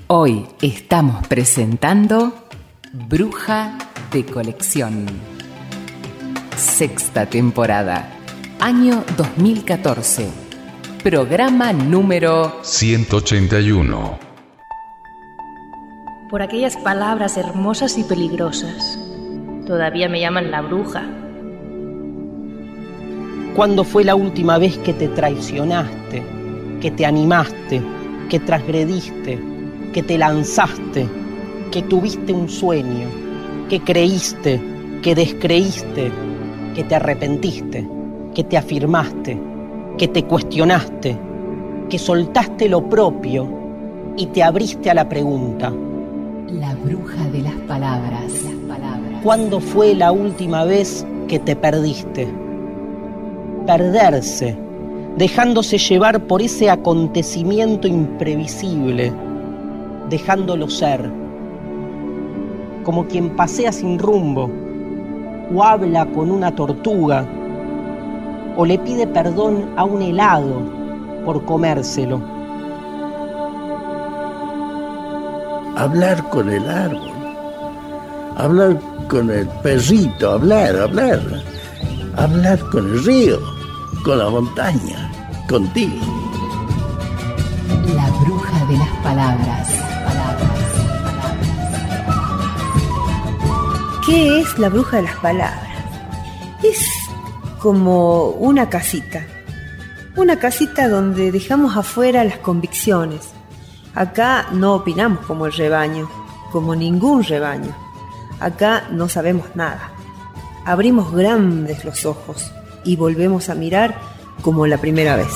Hoy estamos presentando Bruja de Colección. Sexta temporada, año 2014. Programa número 181. Por aquellas palabras hermosas y peligrosas, todavía me llaman la bruja. ¿Cuándo fue la última vez que te traicionaste, que te animaste, que transgrediste, que te lanzaste, que tuviste un sueño, que creíste, que descreíste, que te arrepentiste, que te afirmaste, que te cuestionaste, que soltaste lo propio y te abriste a la pregunta? La bruja de las palabras. ¿Cuándo fue la última vez que te perdiste? Perderse, dejándose llevar por ese acontecimiento imprevisible, dejándolo ser, como quien pasea sin rumbo, o habla con una tortuga, o le pide perdón a un helado por comérselo. Hablar con el árbol, hablar con el perrito, hablar con el río, con la montaña, contigo. La bruja de las palabras. ¿Qué es la bruja de las palabras? Es como una casita donde dejamos afuera las convicciones. Acá no opinamos como el rebaño, como ningún rebaño. Acá no sabemos nada. Abrimos grandes los ojos y volvemos a mirar como la primera vez.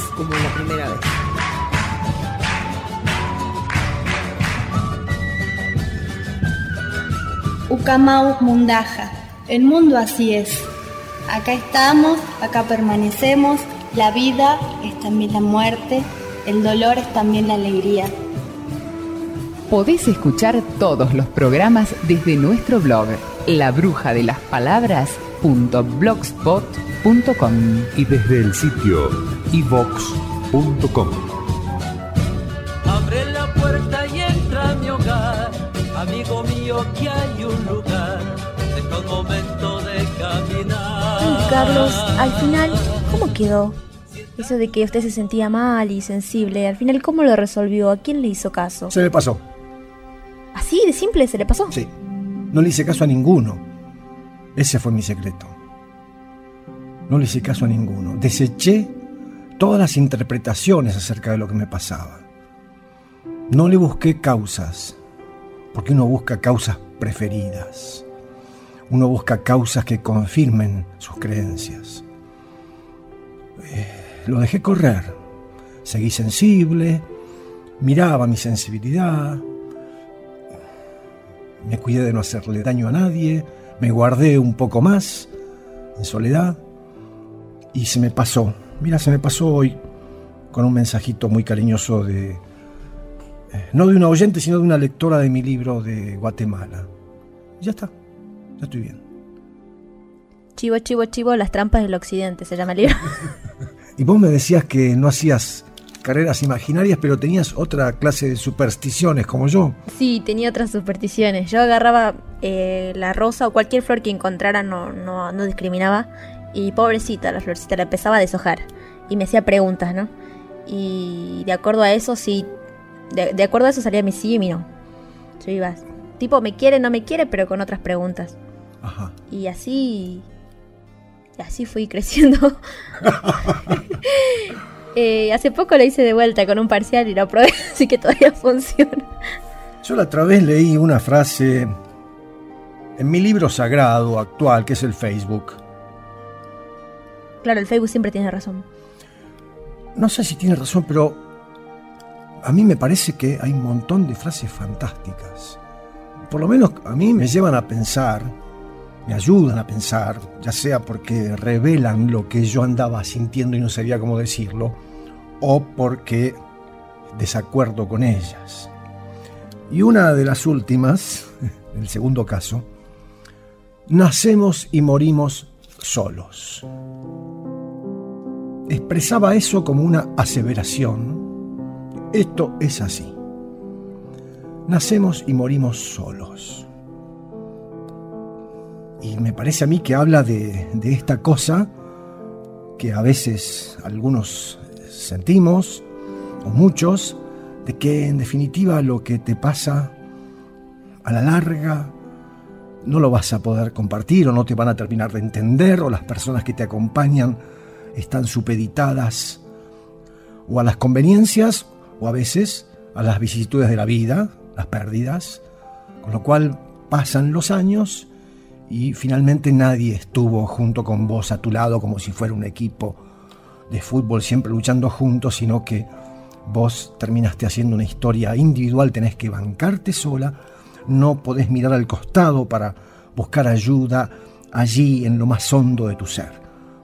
Ucamaus Mundaja, el mundo así es. Acá estamos, acá permanecemos, la vida es también la muerte, el dolor es también la alegría. Podés escuchar todos los programas desde nuestro blog, labrujadelasPalabras.blogspot.com y desde el sitio iVox.com. Abre la puerta y entra a mi hogar, amigo mío, que hay un lugar, deja un momento de caminar. Carlos, al final, ¿cómo quedó? Eso de que usted se sentía mal y sensible, al final, ¿cómo lo resolvió? ¿A quién le hizo caso? Se me pasó. ¿Así de simple se le pasó? Sí, no le hice caso a ninguno. Ese fue mi secreto. No le hice caso a ninguno. Deseché todas las interpretaciones acerca de lo que me pasaba. No le busqué causas, porque uno busca causas preferidas. Uno busca causas que confirmen sus creencias. Lo dejé correr. Seguí sensible, miraba mi sensibilidad, me cuidé de no hacerle daño a nadie, me guardé un poco más en soledad y se me pasó. Mira, se me pasó hoy con un mensajito muy cariñoso de no de una oyente, sino de una lectora de mi libro de Guatemala. Ya está, ya estoy bien. Chivo, chivo, chivo, las trampas del occidente, se llama el libro. Y vos me decías que no hacías carreras imaginarias, pero tenías otra clase de supersticiones, como yo. Sí, tenía otras supersticiones. Yo agarraba la rosa o cualquier flor que encontrara, no discriminaba. Y pobrecita, la florcita la empezaba a deshojar. Y me hacía preguntas, ¿no? Y de acuerdo a eso, sí. De acuerdo a eso salía mi sí y mi no. Yo iba, tipo, me quiere, no me quiere, pero con otras preguntas. Ajá. Y así fui creciendo. Hace poco lo hice de vuelta con un parcial y lo probé, así que todavía funciona. Yo la otra vez leí una frase en mi libro sagrado actual, que es el Facebook. Claro, el Facebook siempre tiene razón. No sé si tiene razón, pero a mí me parece que hay un montón de frases fantásticas. Por lo menos a mí me llevan a pensar, me ayudan a pensar, ya sea porque revelan lo que yo andaba sintiendo y no sabía cómo decirlo, o porque desacuerdo con ellas. Y una de las últimas, el segundo caso, nacemos y morimos solos. Expresaba eso como una aseveración. Esto es así. nacemos y morimos solos. Y me parece a mí que habla de esta cosa que a veces algunos sentimos, o muchos, de que en definitiva lo que te pasa a la larga no lo vas a poder compartir, o no te van a terminar de entender, o las personas que te acompañan están supeditadas o a las conveniencias o a veces a las vicisitudes de la vida, las pérdidas, con lo cual pasan los años y finalmente nadie estuvo junto con vos a tu lado como si fuera un equipo de fútbol siempre luchando juntos, sino que vos terminaste haciendo una historia individual, tenés que bancarte sola, no podés mirar al costado para buscar ayuda allí en lo más hondo de tu ser.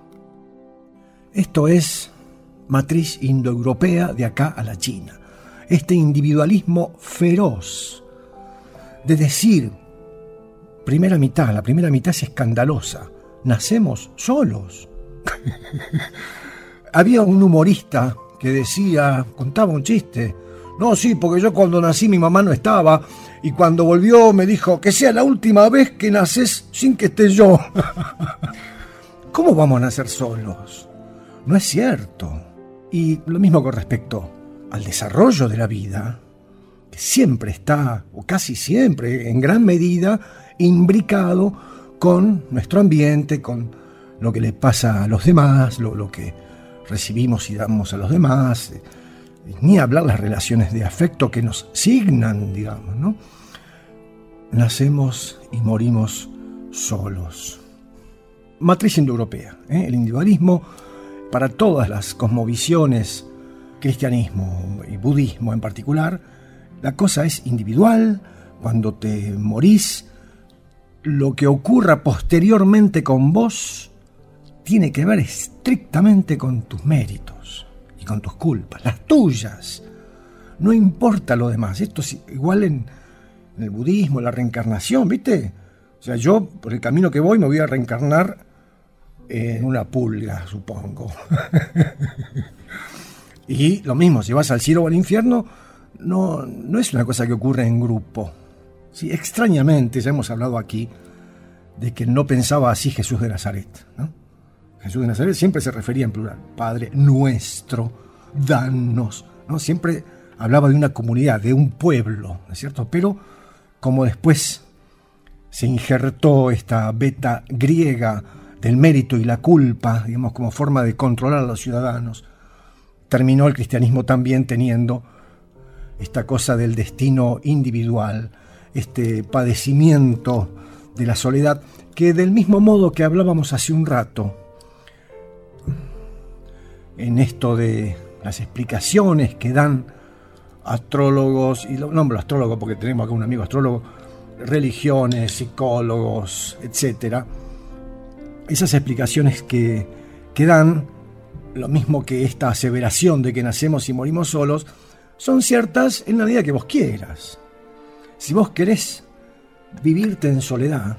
Esto es matriz indoeuropea de acá a la China. Este individualismo feroz de decir, la primera mitad es escandalosa, nacemos solos. Había un humorista que decía, contaba un chiste, no, sí, porque yo cuando nací mi mamá no estaba, y cuando volvió me dijo que sea la última vez que naces sin que esté yo. ¿Cómo vamos a nacer solos? No es cierto. Y lo mismo con respecto al desarrollo de la vida, que siempre está, o casi siempre, en gran medida, imbricado con nuestro ambiente, con lo que le pasa a los demás, lo que recibimos y damos a los demás, ni hablar las relaciones de afecto que nos signan, digamos, ¿no? Nacemos y morimos solos. Matriz indoeuropea, el individualismo para todas las cosmovisiones, cristianismo y budismo en particular, la cosa es individual. Cuando te morís, lo que ocurra posteriormente con vos tiene que ver estrictamente con tus méritos y con tus culpas, las tuyas. No importa lo demás. Esto es igual en el budismo, la reencarnación, ¿viste? O sea, yo por el camino que voy me voy a reencarnar en una pulga, supongo. Y lo mismo, si vas al cielo o al infierno, no es una cosa que ocurre en grupo. Sí, extrañamente, ya hemos hablado aquí de que no pensaba así Jesús de Nazaret, ¿no? Jesús de Nazaret siempre se refería en plural, Padre nuestro, danos, ¿no? Siempre hablaba de una comunidad, de un pueblo, ¿no es cierto? Pero como después se injertó esta beta griega del mérito y la culpa, digamos, como forma de controlar a los ciudadanos, terminó el cristianismo también teniendo esta cosa del destino individual, este padecimiento de la soledad, que del mismo modo que hablábamos hace un rato, en esto de las explicaciones que dan astrólogos, y lo nombro astrólogo porque tenemos acá un amigo astrólogo, religiones, psicólogos, etcétera. Esas explicaciones que dan, lo mismo que esta aseveración de que nacemos y morimos solos, son ciertas en la medida que vos quieras. Si vos querés vivirte en soledad,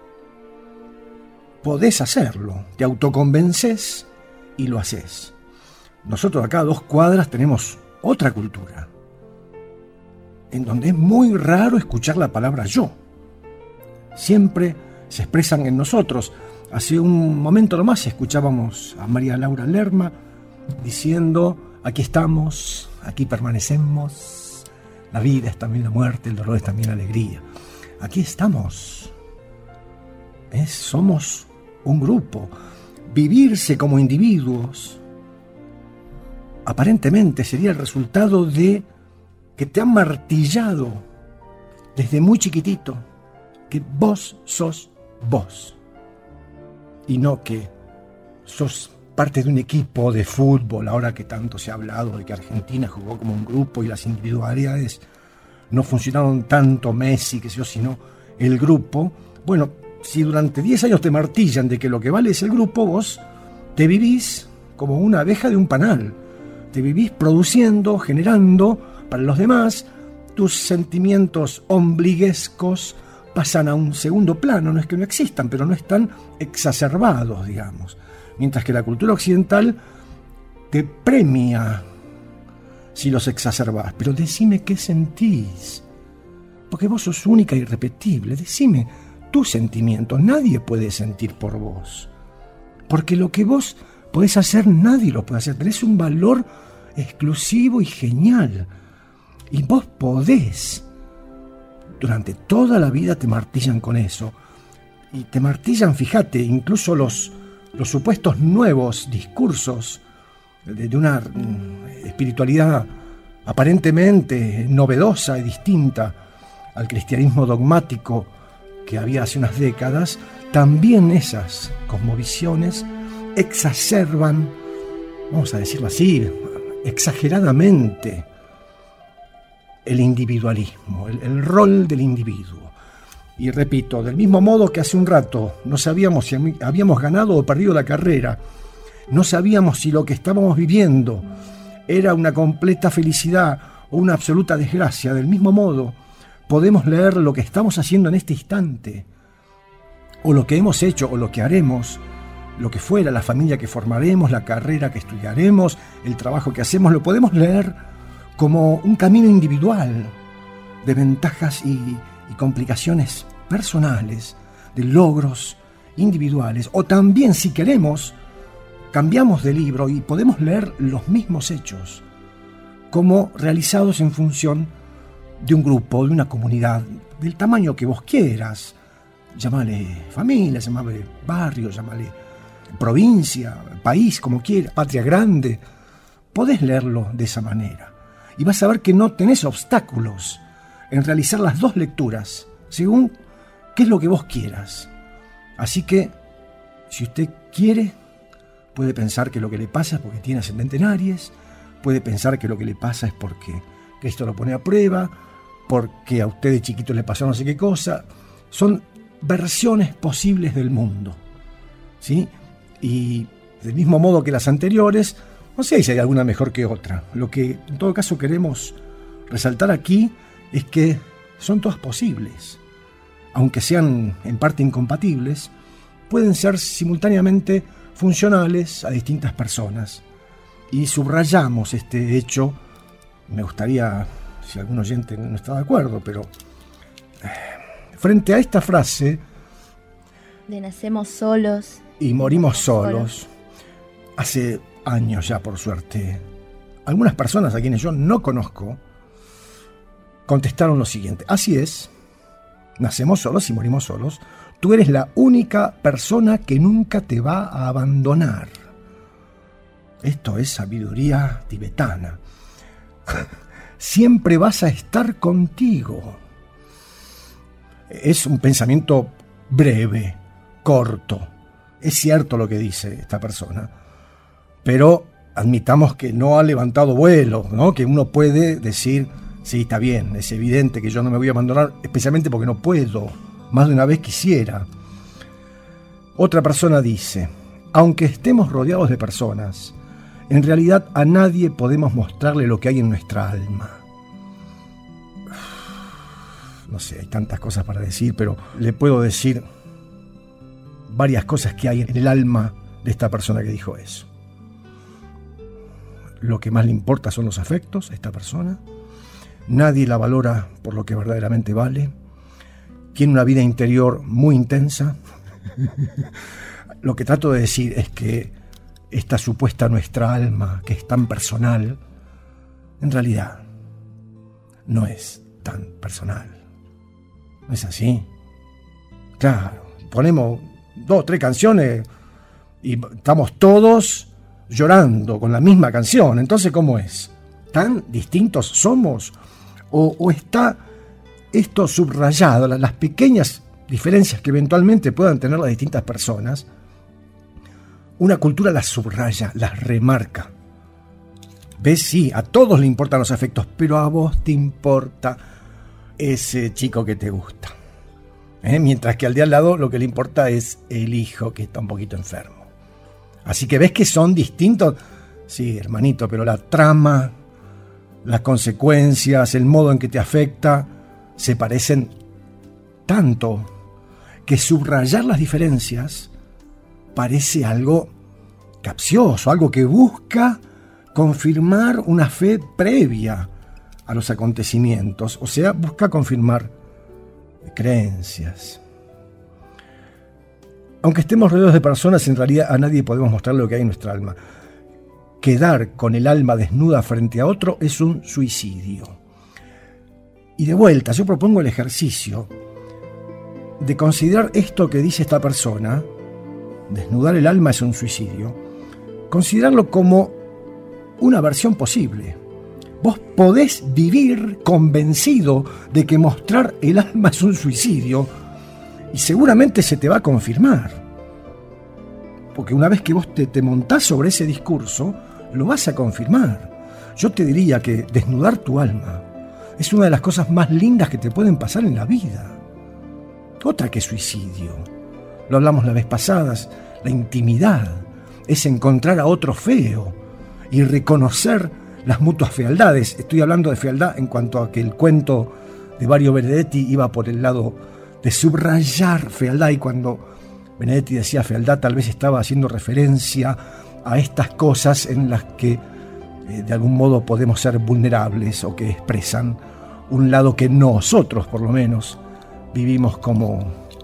podés hacerlo, te autoconvencés y lo hacés. Nosotros acá a 2 cuadras tenemos otra cultura, en donde es muy raro escuchar la palabra yo. Siempre se expresan en nosotros. Hace un momento nomás escuchábamos a María Laura Lerma diciendo, aquí estamos, aquí permanecemos, la vida es también la muerte, el dolor es también la alegría. Aquí estamos. Somos un grupo. Vivirse como individuos aparentemente sería el resultado de que te han martillado desde muy chiquitito que vos sos vos y no que sos parte de un equipo de fútbol. Ahora que tanto se ha hablado de que Argentina jugó como un grupo y las individualidades no funcionaron tanto, Messi, que sé yo, sino el grupo. Bueno, si durante 10 años te martillan de que lo que vale es el grupo, vos te vivís como una abeja de un panal. Te vivís produciendo, generando para los demás. Tus sentimientos ombliguescos pasan a un segundo plano. No es que no existan, pero no están exacerbados, digamos. Mientras que la cultura occidental te premia si los exacerbás. Pero decime qué sentís. Porque vos sos única e irrepetible. Decime tus sentimientos. Nadie puede sentir por vos. Porque lo que vos podés hacer, nadie lo puede hacer. Tenés un valor exclusivo y genial. Y vos podés. Durante toda la vida te martillan con eso. Y te martillan, fíjate, incluso los supuestos nuevos discursos de una espiritualidad aparentemente novedosa y distinta al cristianismo dogmático que había hace unas décadas. También esas cosmovisiones exacerban, vamos a decirlo así, exageradamente el individualismo, el rol del individuo. Y repito, del mismo modo que hace un rato no sabíamos si habíamos ganado o perdido la carrera, no sabíamos si lo que estábamos viviendo era una completa felicidad o una absoluta desgracia, del mismo modo podemos leer lo que estamos haciendo en este instante, o lo que hemos hecho, o lo que haremos, lo que fuera, la familia que formaremos, la carrera que estudiaremos, el trabajo que hacemos, lo podemos leer como un camino individual de ventajas y complicaciones personales, de logros individuales. O también, si queremos, cambiamos de libro y podemos leer los mismos hechos como realizados en función de un grupo, de una comunidad, del tamaño que vos quieras. Llámale familia, llámale barrio, llámale provincia, país, como quieras, patria grande. Podés leerlo de esa manera y vas a ver que no tenés obstáculos en realizar las dos lecturas según qué es lo que vos quieras. Así que, si usted quiere, puede pensar que lo que le pasa es porque tiene ascendente en Aries, puede pensar que lo que le pasa es porque Cristo lo pone a prueba, porque a usted de chiquito le pasó no sé qué cosa. Son versiones posibles del mundo, ¿sí? Y del mismo modo que las anteriores, no sé si hay alguna mejor que otra. Lo que en todo caso queremos resaltar aquí es que son todas posibles. Aunque sean en parte incompatibles, pueden ser simultáneamente funcionales a distintas personas. Y subrayamos este hecho. Me gustaría, si algún oyente no está de acuerdo, pero frente a esta frase de nacemos solos y morimos solos, hace años ya, por suerte, algunas personas a quienes yo no conozco contestaron lo siguiente: así es, nacemos solos y morimos solos. Tú eres la única persona que nunca te va a abandonar. Esto es sabiduría tibetana. Siempre vas a estar contigo. Es un pensamiento breve, corto. Es cierto lo que dice esta persona, pero admitamos que no ha levantado vuelo, ¿no? Que uno puede decir, sí, está bien, es evidente que yo no me voy a abandonar, especialmente porque no puedo, más de una vez quisiera. Otra persona dice, aunque estemos rodeados de personas, en realidad a nadie podemos mostrarle lo que hay en nuestra alma. No sé, hay tantas cosas para decir, pero le puedo decir varias cosas que hay en el alma de esta persona que dijo eso. Lo que más le importa son los afectos a esta persona. Nadie la valora por lo que verdaderamente vale. Tiene una vida interior muy intensa. Lo que trato de decir es que esta supuesta nuestra alma, que es tan personal, en realidad no es tan personal. ¿No es así? Claro, ponemos 2 o 3 canciones y estamos todos llorando con la misma canción. Entonces, ¿cómo es? ¿Tan distintos somos? ¿O está esto subrayado, las pequeñas diferencias que eventualmente puedan tener las distintas personas? Una cultura las subraya, las remarca. ¿Ves? Sí, a todos le importan los afectos, pero a vos te importa ese chico que te gusta. Mientras que al de al lado lo que le importa es el hijo que está un poquito enfermo. Así que ves que son distintos. Sí, hermanito, pero la trama, las consecuencias, el modo en que te afecta, se parecen tanto que subrayar las diferencias parece algo capcioso, algo que busca confirmar una fe previa a los acontecimientos, o sea, busca confirmar de creencias. Aunque estemos rodeados de personas, en realidad a nadie podemos mostrar lo que hay en nuestra alma. Quedar con el alma desnuda frente a otro es un suicidio. Y de vuelta, yo propongo el ejercicio de considerar esto que dice esta persona, desnudar el alma es un suicidio, considerarlo como una versión posible. Vos podés vivir convencido de que mostrar el alma es un suicidio y seguramente se te va a confirmar. Porque una vez que vos te montás sobre ese discurso, lo vas a confirmar. Yo te diría que desnudar tu alma es una de las cosas más lindas que te pueden pasar en la vida. Otra que suicidio. Lo hablamos la vez pasada, la intimidad es encontrar a otro feo y reconocer las mutuas fealdades. Estoy hablando de fealdad en cuanto a que el cuento de Mario Benedetti iba por el lado de subrayar fealdad, y cuando Benedetti decía fealdad tal vez estaba haciendo referencia a estas cosas en las que de algún modo podemos ser vulnerables o que expresan un lado que nosotros por lo menos vivimos como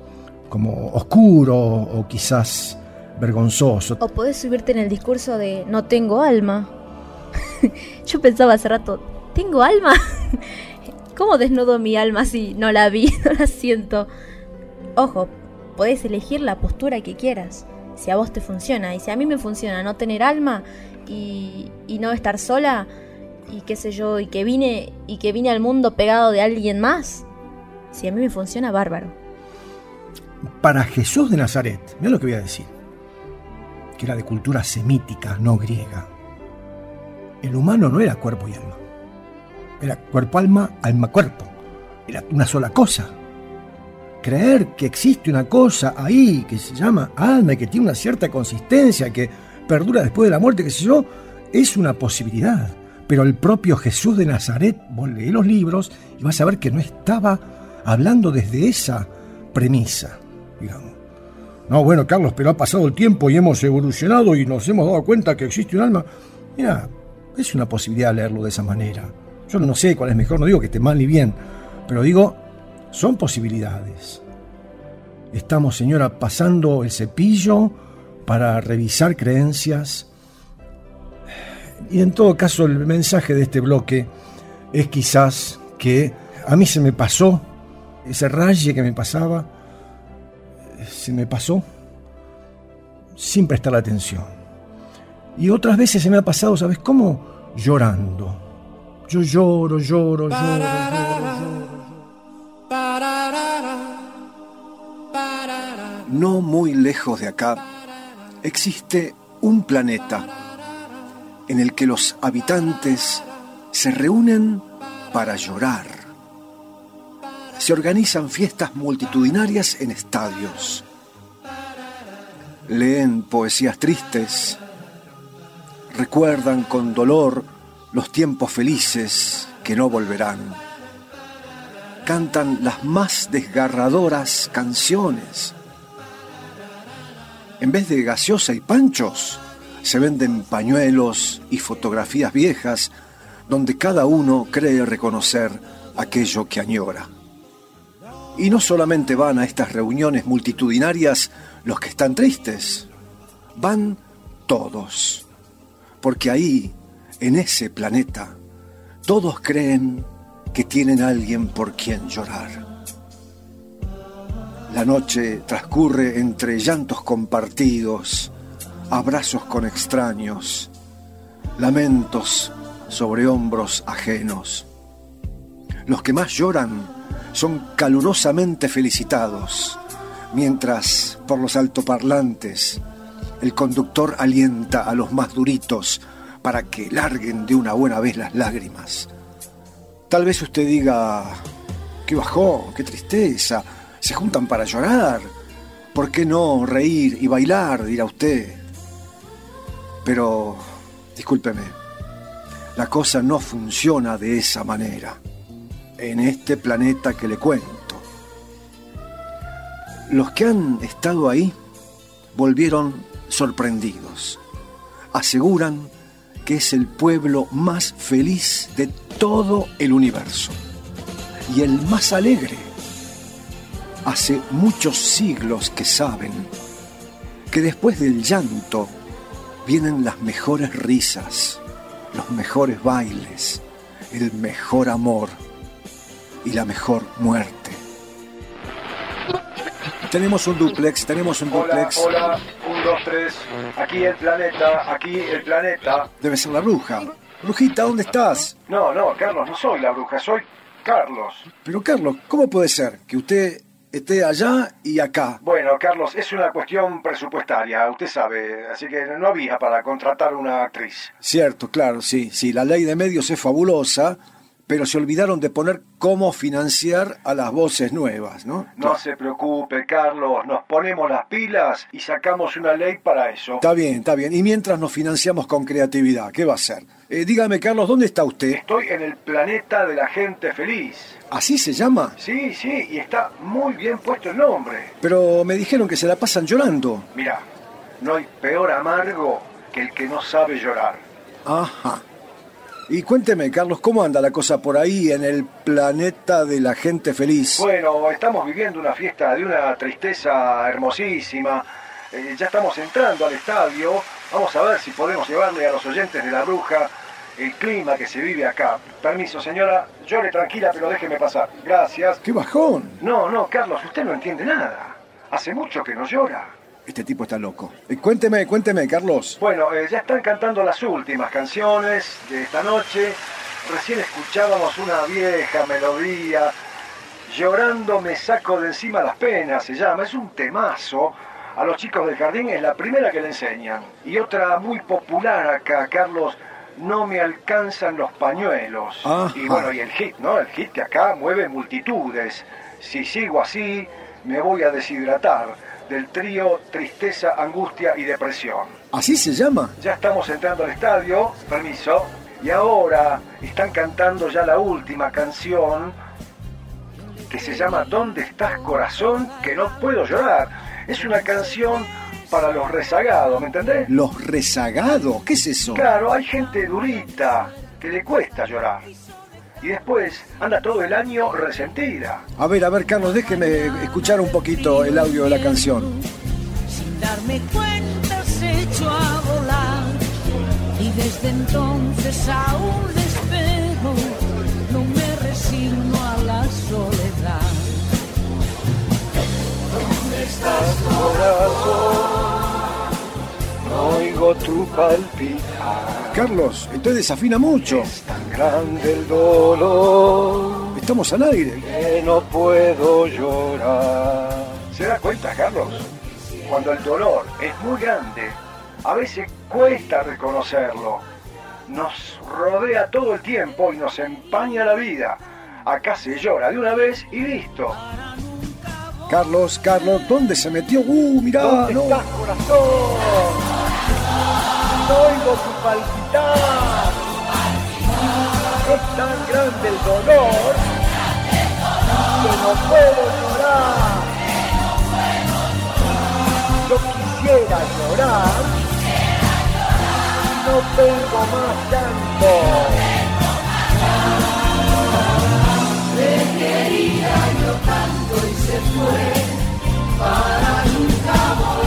oscuro o quizás vergonzoso. O podés subirte en el discurso de no tengo alma. Yo pensaba hace rato, ¿tengo alma? ¿Cómo desnudo mi alma si no la vi, no la siento? Ojo, podés elegir la postura que quieras, si a vos te funciona. Y si a mí me funciona no tener alma y no estar sola, y qué sé yo, y que vine al mundo pegado de alguien más, si a mí me funciona, bárbaro. Para Jesús de Nazaret, mira lo que voy a decir, que era de cultura semítica, no griega. El humano no era cuerpo y alma. Era cuerpo, alma, alma, cuerpo. Era una sola cosa. Creer que existe una cosa ahí que se llama alma y que tiene una cierta consistencia, que perdura después de la muerte, qué sé yo, es una posibilidad. Pero el propio Jesús de Nazaret, vos leés los libros y vas a ver que no estaba hablando desde esa premisa, digamos. No, bueno, Carlos, pero ha pasado el tiempo y hemos evolucionado y nos hemos dado cuenta que existe un alma. Mira, es una posibilidad leerlo de esa manera. Yo no sé cuál es mejor, no digo que esté mal ni bien, pero digo, son posibilidades. Estamos, señora, pasando el cepillo para revisar creencias. Y en todo caso, el mensaje de este bloque es quizás que a mí se me pasó, ese raye que me pasaba, se me pasó sin prestar atención. Y otras veces se me ha pasado, ¿sabes cómo? Llorando. Yo lloro. No muy lejos de acá existe un planeta en el que los habitantes se reúnen para llorar. Se organizan fiestas multitudinarias en estadios. Leen poesías tristes. Recuerdan con dolor los tiempos felices que no volverán. Cantan las más desgarradoras canciones. En vez de gaseosa y panchos, se venden pañuelos y fotografías viejas donde cada uno cree reconocer aquello que añora. Y no solamente van a estas reuniones multitudinarias los que están tristes, van todos. Porque ahí, en ese planeta, todos creen que tienen a alguien por quien llorar. La noche transcurre entre llantos compartidos, abrazos con extraños, lamentos sobre hombros ajenos. Los que más lloran son calurosamente felicitados, mientras por los altoparlantes el conductor alienta a los más duritos para que larguen de una buena vez las lágrimas. Tal vez usted diga, qué bajón, qué tristeza, se juntan para llorar, ¿por qué no reír y bailar?, dirá usted. Pero, discúlpeme, la cosa no funciona de esa manera, en este planeta que le cuento. Los que han estado ahí volvieron sorprendidos. Aseguran que es el pueblo más feliz de todo el universo y el más alegre. hace muchos siglos que saben que después del llanto vienen las mejores risas, los mejores bailes, el mejor amor y la mejor muerte. Tenemos un dúplex. Hola, 1, 2, 3. Aquí el planeta. Debe ser la bruja. Brujita, ¿dónde estás? No, Carlos, no soy la bruja, soy Carlos. Pero Carlos, ¿cómo puede ser que usted esté allá y acá? Bueno, Carlos, es una cuestión presupuestaria, usted sabe, así que no había para contratar una actriz. Cierto, claro, sí, la ley de medios es fabulosa, pero se olvidaron de poner cómo financiar a las voces nuevas, ¿no? No se preocupe, Carlos, nos ponemos las pilas y sacamos una ley para eso. Está bien, y mientras nos financiamos con creatividad, ¿qué va a hacer? Dígame, Carlos, ¿dónde está usted? Estoy en el planeta de la gente feliz. ¿Así se llama? Sí, y está muy bien puesto el nombre. Pero me dijeron que se la pasan llorando. Mira, no hay peor amargo que el que no sabe llorar. Ajá. Y cuénteme, Carlos, ¿cómo anda la cosa por ahí en el planeta de la gente feliz? Bueno, estamos viviendo una fiesta de una tristeza hermosísima. Ya estamos entrando al estadio. Vamos a ver si podemos llevarle a los oyentes de La Bruja el clima que se vive acá. Permiso, señora. Llore tranquila, pero déjeme pasar. Gracias. ¡Qué bajón! No, Carlos, usted no entiende nada. Hace mucho que no llora. Este tipo está loco. Cuénteme, Carlos. Bueno, ya están cantando las últimas canciones de esta noche. Recién escuchábamos una vieja melodía. Llorando me saco de encima las penas, se llama. Es un temazo. A los chicos del jardín es la primera que le enseñan. Y otra muy popular acá, Carlos, no me alcanzan los pañuelos. Ajá. Y bueno, y el hit, ¿no? El hit que acá mueve multitudes. Si sigo así, me voy a deshidratar. Del trío Tristeza, Angustia y Depresión. ¿Así se llama? Ya estamos entrando al estadio, permiso, y ahora están cantando ya la última canción que se llama ¿Dónde estás, corazón? Que no puedo llorar. Es una canción para los rezagados, ¿me entendés? ¿Los rezagados? ¿Qué es eso? Claro, hay gente durita que le cuesta llorar. Y después anda todo el año resentida. A ver, Carlos, déjeme escuchar un poquito el audio de la canción. Sin darme cuenta se echó a volar y desde entonces aún le espero, no me resigno a la soledad. ¿Dónde estás, corazón? No oigo tu palpitar. Carlos, entonces desafina mucho. Es tan grande el dolor. Estamos al aire. Que no puedo llorar. ¿Se da cuenta, Carlos? Cuando el dolor es muy grande, a veces cuesta reconocerlo. Nos rodea todo el tiempo y nos empaña la vida. Acá se llora de una vez y listo. Carlos, ¿dónde se metió? Mirá, ¿dónde estás, corazón? No oigo tu palpitar. Es tan grande el dolor que no puedo llorar. Yo quisiera llorar y no tengo más llanto. Le quería yo tanto y se fue para nunca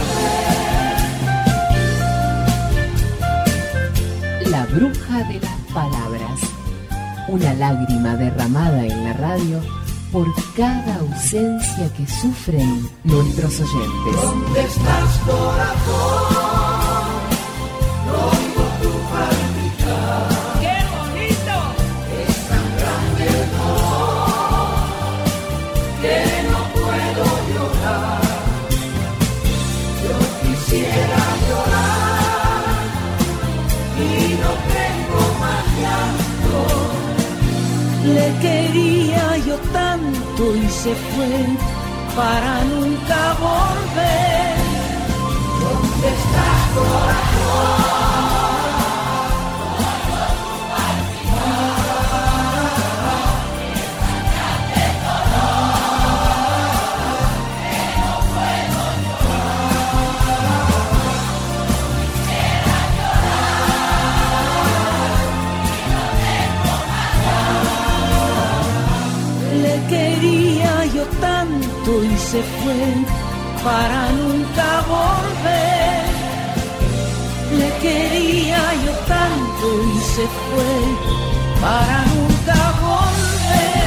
volver. La bruja de las palabras. Una lágrima derramada en la radio por cada ausencia que sufren nuestros oyentes. ¿Dónde estás, corazón? No oigo tu palpitar. ¡Qué bonito! Es tan grande el dolor que no puedo llorar. Yo quisiera llorar y no tengo más llanto. Le quería yo tanto y se fue para nunca volver. ¿Dónde estás, corazón? Le Le quería yo tanto y se fue para nunca volver. Le quería yo tanto y se fue para nunca volver.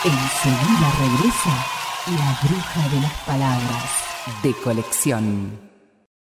Enseguida regresa la bruja de las palabras de colección.